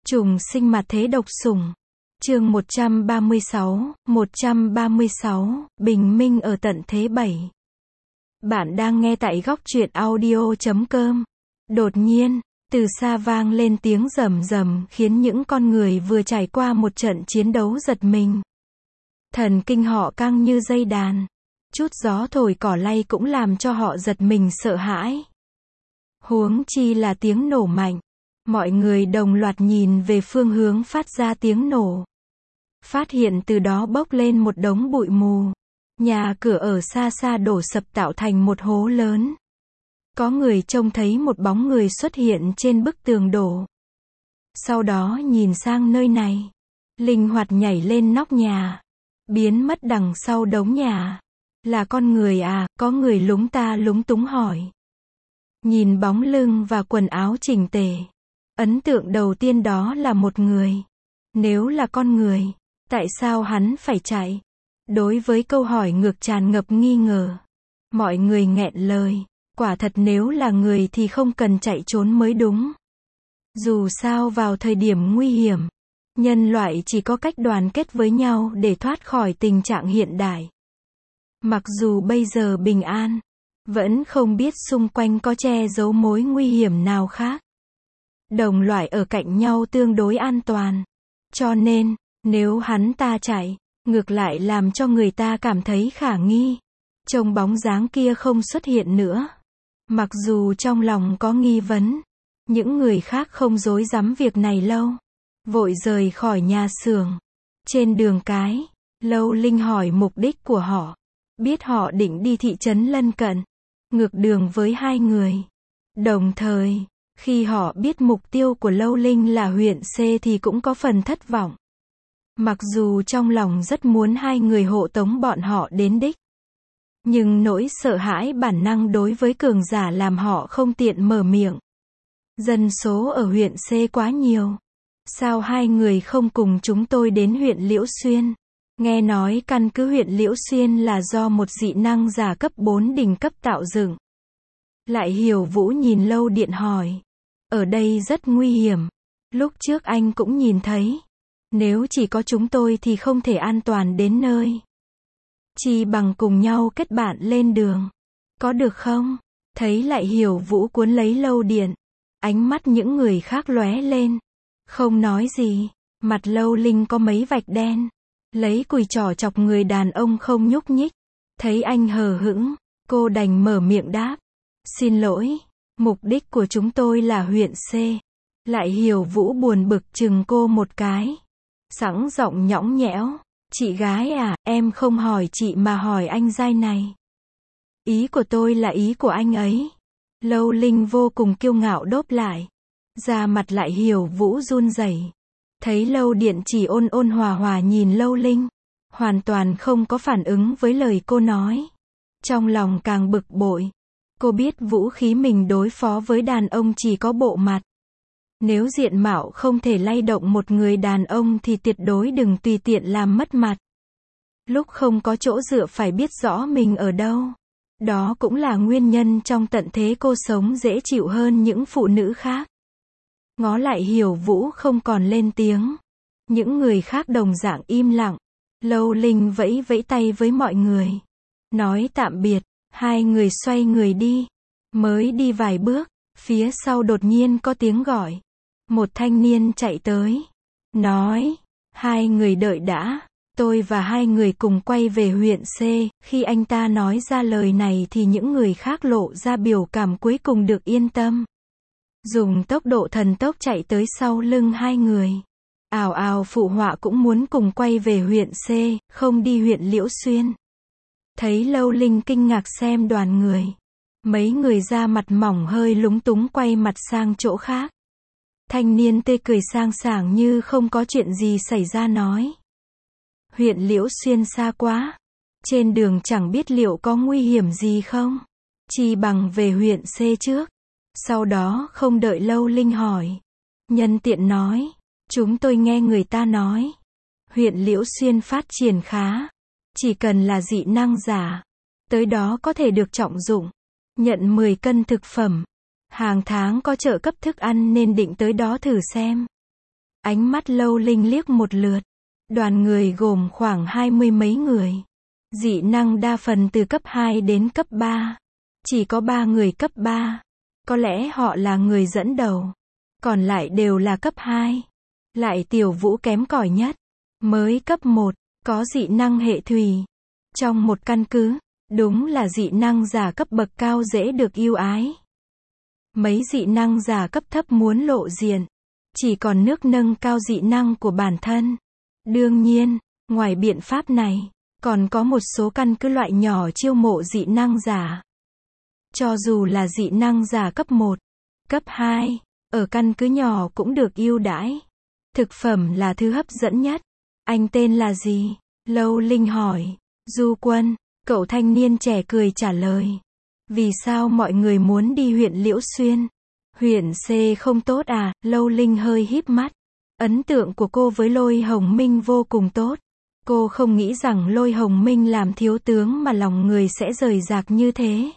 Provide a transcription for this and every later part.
Trùng sinh mặt thế độc sủng. Chương 136, Bình minh ở tận thế 7. Bạn đang nghe tại góc truyện audio.com. Đột nhiên, từ xa vang lên tiếng rầm rầm khiến những con người vừa trải qua một trận chiến đấu giật mình. Thần kinh họ căng như dây đàn. Chút gió thổi cỏ lay cũng làm cho họ giật mình sợ hãi. Huống chi là tiếng nổ mạnh. Mọi người đồng loạt nhìn về phương hướng phát ra tiếng nổ. Phát hiện từ đó bốc lên một đống bụi mù. Nhà cửa ở xa xa đổ sập tạo thành một hố lớn. Có người trông thấy một bóng người xuất hiện trên bức tường đổ. Sau đó nhìn sang nơi này. Linh hoạt nhảy lên nóc nhà. Biến mất đằng sau đống nhà. Là con người à? Có người lúng ta lúng túng hỏi. Nhìn bóng lưng và quần áo chỉnh tề. Ấn tượng đầu tiên đó là một người. Nếu là con người, tại sao hắn phải chạy? Đối với câu hỏi ngược tràn ngập nghi ngờ. Mọi người nghẹn lời. Quả thật nếu là người thì không cần chạy trốn mới đúng. Dù sao vào thời điểm nguy hiểm, nhân loại chỉ có cách đoàn kết với nhau để thoát khỏi tình trạng hiện đại. Mặc dù bây giờ bình an, vẫn không biết xung quanh có che giấu mối nguy hiểm nào khác. Đồng loại ở cạnh nhau tương đối an toàn. Cho nên, nếu hắn ta chạy, ngược lại làm cho người ta cảm thấy khả nghi. Trông bóng dáng kia không xuất hiện nữa. Mặc dù trong lòng có nghi vấn, những người khác không dối dám việc này lâu. Vội rời khỏi nhà xưởng. Trên đường cái, Lâu Linh hỏi mục đích của họ. Biết họ định đi thị trấn lân cận. Ngược đường với hai người. Đồng thời, khi họ biết mục tiêu của Lâu Linh là huyện C thì cũng có phần thất vọng. Mặc dù trong lòng rất muốn hai người hộ tống bọn họ đến đích. Nhưng nỗi sợ hãi bản năng đối với cường giả làm họ không tiện mở miệng. Dân số ở huyện C quá nhiều. Sao hai người không cùng chúng tôi đến huyện Liễu Xuyên? Nghe nói căn cứ huyện Liễu Xuyên là do một dị năng giả cấp 4 đỉnh cấp tạo dựng. Lại Hiểu Vũ nhìn Lâu Điện hỏi. Ở đây rất nguy hiểm. Lúc trước anh cũng nhìn thấy. Nếu chỉ có chúng tôi thì không thể an toàn đến nơi. Chỉ bằng cùng nhau kết bạn lên đường. Có được không? Thấy Lại Hiểu Vũ cuốn lấy Lâu Điện. Ánh mắt những người khác lóe lên. Không nói gì. Mặt Lâu Linh có mấy vạch đen. Lấy cùi trỏ chọc người đàn ông không nhúc nhích. Thấy anh hờ hững, cô đành mở miệng đáp. Xin lỗi, mục đích của chúng tôi là huyện C. Lại Hiểu Vũ buồn bực chừng cô một cái. Sẵn giọng nhõng nhẽo. Chị gái à, em không hỏi chị mà hỏi anh giai này. Ý của tôi là ý của anh ấy. Lâu Linh vô cùng kiêu ngạo đốp lại. Da mặt Lại Hiểu Vũ run rẩy. Thấy Lâu Điện chỉ ôn ôn hòa hòa nhìn Lâu Linh. Hoàn toàn không có phản ứng với lời cô nói. Trong lòng càng bực bội. Cô biết vũ khí mình đối phó với đàn ông chỉ có bộ mặt. Nếu diện mạo không thể lay động một người đàn ông thì tuyệt đối đừng tùy tiện làm mất mặt. Lúc không có chỗ dựa phải biết rõ mình ở đâu. Đó cũng là nguyên nhân trong tận thế cô sống dễ chịu hơn những phụ nữ khác. Ngó Lại Hiểu Vũ không còn lên tiếng. Những người khác đồng dạng im lặng. Lâu Linh vẫy vẫy tay với mọi người. Nói tạm biệt. Hai người xoay người đi. Mới đi vài bước, phía sau đột nhiên có tiếng gọi. Một thanh niên chạy tới. Nói, hai người đợi đã. Tôi và hai người cùng quay về huyện C. Khi anh ta nói ra lời này thì những người khác lộ ra biểu cảm cuối cùng được yên tâm. Dùng tốc độ thần tốc chạy tới sau lưng hai người. Ào ào phụ họa cũng muốn cùng quay về huyện C, không đi huyện Liễu Xuyên. Thấy Lâu Linh kinh ngạc xem đoàn người. Mấy người da mặt mỏng hơi lúng túng quay mặt sang chỗ khác. Thanh niên tê cười sang sảng như không có chuyện gì xảy ra nói. Huyện Liễu Xuyên xa quá. Trên đường chẳng biết liệu có nguy hiểm gì không. Chỉ bằng về huyện C trước. Sau đó không đợi Lâu Linh hỏi. Nhân tiện nói. Chúng tôi nghe người ta nói. Huyện Liễu Xuyên phát triển khá. Chỉ cần là dị năng giả. Tới đó có thể được trọng dụng. Nhận 10 cân thực phẩm. Hàng tháng có trợ cấp thức ăn nên định tới đó thử xem. Ánh mắt Lâu Linh liếc một lượt. Đoàn người gồm khoảng 20 mấy người. Dị năng đa phần từ cấp 2 đến cấp 3. Chỉ có 3 người cấp 3. Có lẽ họ là người dẫn đầu. Còn lại đều là cấp 2. Lại Tiểu Vũ kém cỏi nhất. Mới cấp 1, có dị năng hệ thủy. Trong một căn cứ, đúng là dị năng giả cấp bậc cao dễ được yêu ái. Mấy dị năng giả cấp thấp muốn lộ diện, chỉ còn nước nâng cao dị năng của bản thân. Đương nhiên, ngoài biện pháp này, còn có một số căn cứ loại nhỏ chiêu mộ dị năng giả. Cho dù là dị năng giả cấp 1, cấp 2, ở căn cứ nhỏ cũng được ưu đãi. Thực phẩm là thứ hấp dẫn nhất. Anh tên là gì? Lâu Linh hỏi. Du Quân, cậu thanh niên trẻ cười trả lời. Vì sao mọi người muốn đi huyện Liễu Xuyên? Huyện C không tốt à? Lâu Linh hơi híp mắt. Ấn tượng của cô với Lôi Hồng Minh vô cùng tốt. Cô không nghĩ rằng Lôi Hồng Minh làm thiếu tướng mà lòng người sẽ rời rạc như thế.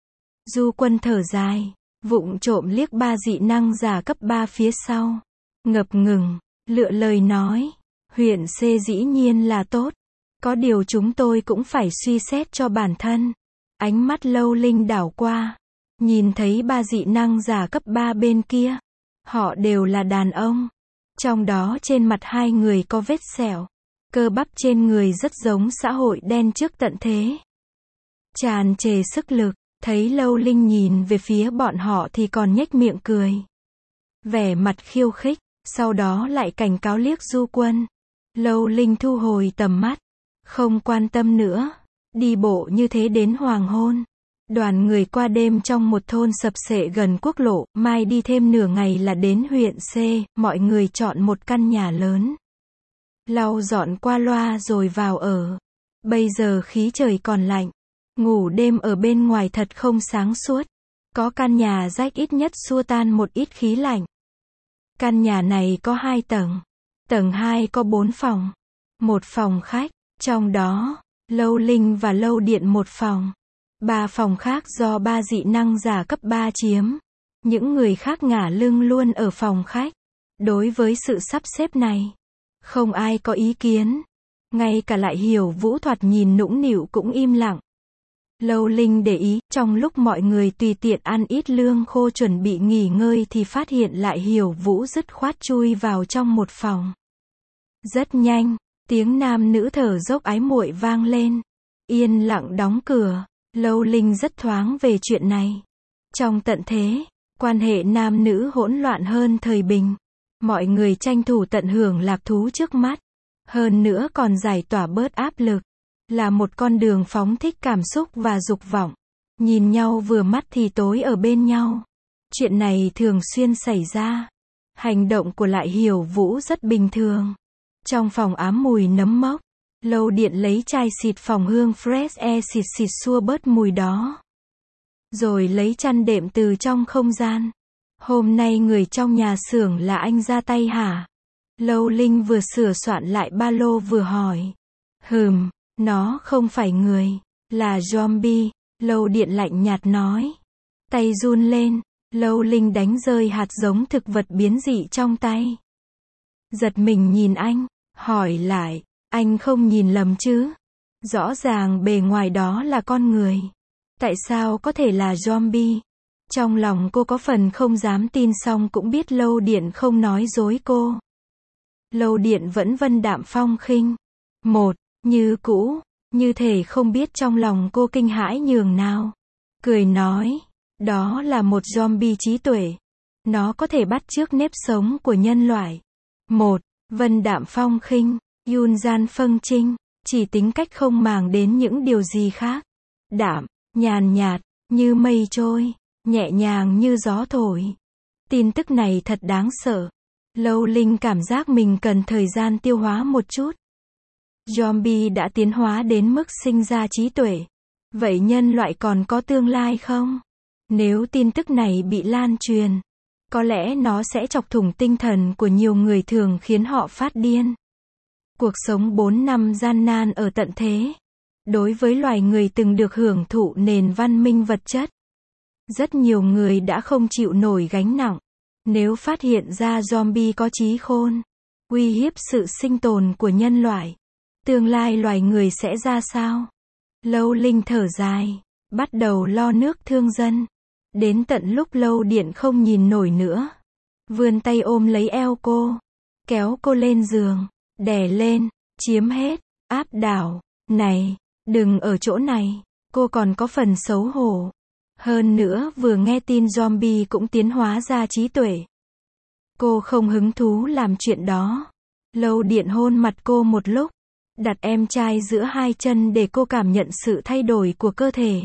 Du Quân thở dài, vụng trộm liếc 3 dị năng giả cấp 3 phía sau. Ngập ngừng, lựa lời nói. Huyện C dĩ nhiên là tốt. Có điều chúng tôi cũng phải suy xét cho bản thân. Ánh mắt Lâu Linh đảo qua. Nhìn thấy 3 dị năng giả cấp 3 bên kia. Họ đều là đàn ông. Trong đó trên mặt 2 người có vết sẹo. Cơ bắp trên người rất giống xã hội đen trước tận thế. Tràn trề sức lực. Thấy Lâu Linh nhìn về phía bọn họ thì còn nhếch miệng cười. Vẻ mặt khiêu khích. Sau đó lại cảnh cáo liếc Du Quân. Lâu Linh thu hồi tầm mắt. Không quan tâm nữa. Đi bộ như thế đến hoàng hôn. Đoàn người qua đêm trong một thôn sập xệ gần quốc lộ. Mai đi thêm nửa ngày là đến huyện C. Mọi người chọn một căn nhà lớn. Lau dọn qua loa rồi vào ở. Bây giờ khí trời còn lạnh. Ngủ đêm ở bên ngoài thật không sáng suốt. Có căn nhà rách ít nhất xua tan một ít khí lạnh. Căn nhà này có 2 tầng. Tầng 2 có 4 phòng. Một phòng khách. Trong đó, Lâu Linh và Lâu Điện một phòng. 3 phòng khác do 3 dị năng giả cấp 3 chiếm. Những người khác ngả lưng luôn ở phòng khách. Đối với sự sắp xếp này, không ai có ý kiến. Ngay cả Lại Hiểu Vũ thoạt nhìn nũng nịu cũng im lặng. Lâu Linh để ý, trong lúc mọi người tùy tiện ăn ít lương khô chuẩn bị nghỉ ngơi thì phát hiện Lại Hiểu Vũ dứt khoát chui vào trong một phòng. Rất nhanh, tiếng nam nữ thở dốc ái muội vang lên. Yên lặng đóng cửa. Lâu Linh rất thoáng về chuyện này. Trong tận thế, quan hệ nam nữ hỗn loạn hơn thời bình. Mọi người tranh thủ tận hưởng lạc thú trước mắt. Hơn nữa còn giải tỏa bớt áp lực. Là một con đường phóng thích cảm xúc và dục vọng. Nhìn nhau vừa mắt thì tối ở bên nhau. Chuyện này thường xuyên xảy ra. Hành động của Lại Hiểu Vũ rất bình thường. Trong phòng ám mùi nấm mốc. Lâu Điện lấy chai xịt phòng hương Fresh Air xịt xua bớt mùi đó. Rồi lấy chăn đệm từ trong không gian. Hôm nay người trong nhà xưởng là anh ra tay hả? Lâu Linh vừa sửa soạn lại ba lô vừa hỏi. Nó không phải người, là zombie. Lâu Điện lạnh nhạt nói. Tay run lên, Lâu Linh đánh rơi hạt giống thực vật biến dị trong tay. Giật mình nhìn anh, hỏi lại, anh không nhìn lầm chứ? Rõ ràng bề ngoài đó là con người. Tại sao có thể là zombie? Trong lòng cô có phần không dám tin song cũng biết Lâu Điện không nói dối cô. Lâu Điện vẫn vân đạm phong khinh. Như cũ, như thể không biết trong lòng cô kinh hãi nhường nào. Cười nói, đó là một zombie trí tuệ. Nó có thể bắt chước nếp sống của nhân loại. Vân đạm phong khinh, Yun gian phân trinh, chỉ tính cách không màng đến những điều gì khác. Đạm, nhàn nhạt, như mây trôi, nhẹ nhàng như gió thổi. Tin tức này thật đáng sợ. Lâu Linh cảm giác mình cần thời gian tiêu hóa một chút. Zombie đã tiến hóa đến mức sinh ra trí tuệ. Vậy nhân loại còn có tương lai không? Nếu tin tức này bị lan truyền, có lẽ nó sẽ chọc thủng tinh thần của nhiều người thường khiến họ phát điên. Cuộc sống 4 năm gian nan ở tận thế. Đối với loài người từng được hưởng thụ nền văn minh vật chất. Rất nhiều người đã không chịu nổi gánh nặng. Nếu phát hiện ra zombie có trí khôn, uy hiếp sự sinh tồn của nhân loại. Tương lai loài người sẽ ra sao? Lâu Linh thở dài, bắt đầu lo nước thương dân. Đến tận lúc Lâu Điện không nhìn nổi nữa, vươn tay ôm lấy eo cô, kéo cô lên giường, đè lên, chiếm hết, áp đảo. Này, đừng ở chỗ này, cô còn có phần xấu hổ. Hơn nữa vừa nghe tin zombie cũng tiến hóa ra trí tuệ. Cô không hứng thú làm chuyện đó. Lâu Điện hôn mặt cô một lúc, đặt em trai giữa hai chân để cô cảm nhận sự thay đổi của cơ thể.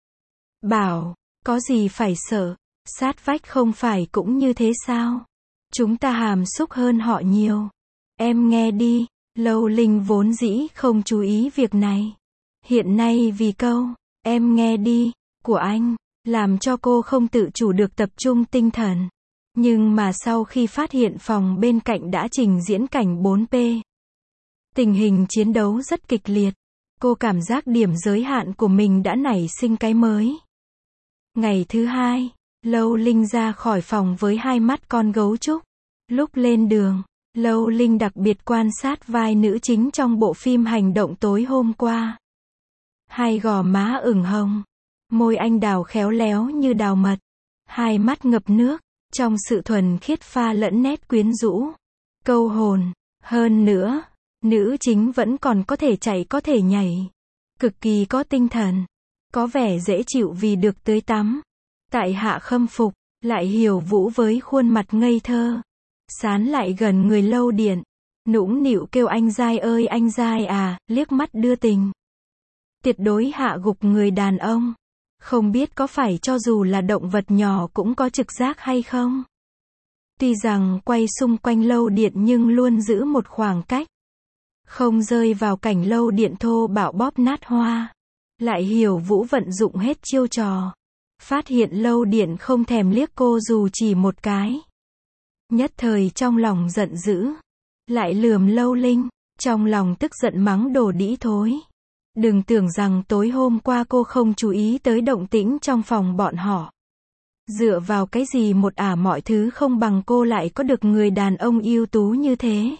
Bảo, có gì phải sợ, sát vách không phải cũng như thế sao? Chúng ta hàm xúc hơn họ nhiều. Em nghe đi, Lâu Linh vốn dĩ không chú ý việc này. Hiện nay vì câu, em nghe đi, của anh, làm cho cô không tự chủ được tập trung tinh thần. Nhưng mà sau khi phát hiện phòng bên cạnh đã trình diễn cảnh 4P, tình hình chiến đấu rất kịch liệt, cô cảm giác điểm giới hạn của mình đã nảy sinh cái mới. Ngày thứ hai, Lâu Linh ra khỏi phòng với hai mắt con gấu trúc. Lúc lên đường, Lâu Linh đặc biệt quan sát vai nữ chính trong bộ phim hành động tối hôm qua. Hai gò má ửng hồng, môi anh đào khéo léo như đào mật, hai mắt ngập nước, trong sự thuần khiết pha lẫn nét quyến rũ, câu hồn. Hơn nữa, nữ chính vẫn còn có thể chạy có thể nhảy, cực kỳ có tinh thần, có vẻ dễ chịu vì được tưới tắm. Tại hạ khâm phục, Lại Hiểu Vũ với khuôn mặt ngây thơ, sán lại gần người Lâu Điện, nũng nịu kêu anh giai ơi anh giai à, liếc mắt đưa tình. Tuyệt đối hạ gục người đàn ông. Không biết có phải cho dù là động vật nhỏ cũng có trực giác hay không? Tuy rằng quay xung quanh Lâu Điện nhưng luôn giữ một khoảng cách, không rơi vào cảnh Lâu Điện thô bạo bóp nát hoa. Lại Hiểu Vũ vận dụng hết chiêu trò, phát hiện Lâu Điện không thèm liếc cô dù chỉ một cái. Nhất thời trong lòng giận dữ, lại lườm Lâu Linh, trong lòng tức giận mắng đồ đĩ thối. Đừng tưởng rằng tối hôm qua cô không chú ý tới động tĩnh trong phòng bọn họ. Dựa vào cái gì một mọi thứ không bằng cô lại có được người đàn ông ưu tú như thế.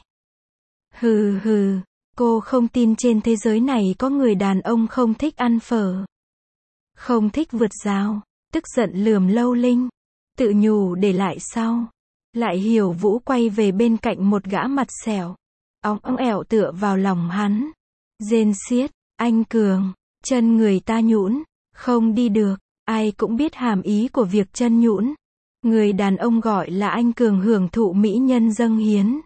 Hừ hừ, cô không tin trên thế giới này có người đàn ông không thích ăn phở, không thích vượt rào, tức giận lườm Lâu Linh, tự nhủ để lại sau. Lại Hiểu Vũ quay về bên cạnh một gã mặt sẹo, óng ẻo tựa vào lòng hắn, rên xiết, anh Cường, chân người ta nhũn, không đi được. Ai cũng biết hàm ý của việc chân nhũn. Người đàn ông gọi là anh Cường hưởng thụ mỹ nhân dâng hiến,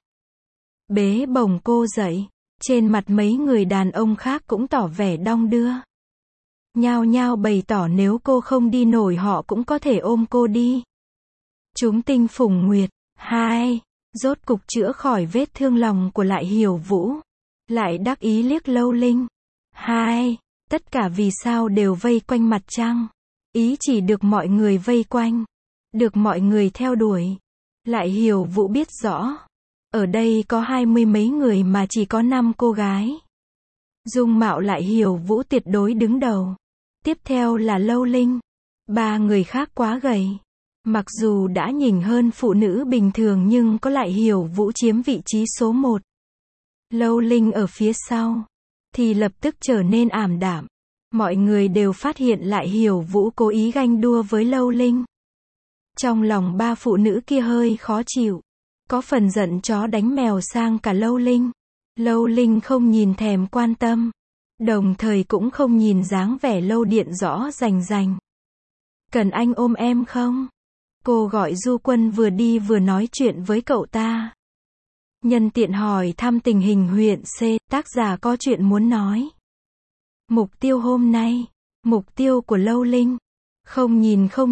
bế bổng cô dậy. Trên mặt mấy người đàn ông khác cũng tỏ vẻ đong đưa, nhao nhao bày tỏ nếu cô không đi nổi họ cũng có thể ôm cô đi. Chúng tinh phùng nguyệt. 2. Rốt cục chữa khỏi vết thương lòng của Lại Hiểu Vũ. Lại đắc ý liếc Lâu Linh. 2. Tất cả vì sao đều vây quanh mặt trăng. Ý chỉ được mọi người vây quanh, được mọi người theo đuổi. Lại Hiểu Vũ biết rõ, ở đây có 20 mấy người mà chỉ có 5 cô gái. Dung mạo Lại Hiểu Vũ tuyệt đối đứng đầu. Tiếp theo là Lâu Linh. 3 người khác quá gầy. Mặc dù đã nhìn hơn phụ nữ bình thường nhưng có Lại Hiểu Vũ chiếm vị trí số 1. Lâu Linh ở phía sau, thì lập tức trở nên ảm đạm. Mọi người đều phát hiện Lại Hiểu Vũ cố ý ganh đua với Lâu Linh. Trong lòng 3 phụ nữ kia hơi khó chịu, có phần giận chó đánh mèo sang cả Lâu Linh. Lâu Linh không nhìn thèm quan tâm, đồng thời cũng không nhìn dáng vẻ Lâu Điện rõ rành rành. Cần anh ôm em không? Cô gọi Du Quân vừa đi vừa nói chuyện với cậu ta. Nhân tiện hỏi thăm tình hình huyện C, tác giả có chuyện muốn nói. Mục tiêu hôm nay, mục tiêu của Lâu Linh. Không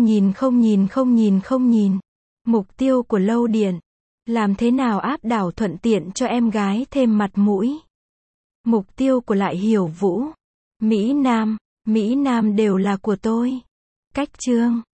nhìn. Mục tiêu của Lâu Điện. Làm thế nào áp đảo thuận tiện cho em gái thêm mặt mũi. Mục tiêu của Lại Hiểu Vũ. Mỹ Nam đều là của tôi. Cách chương.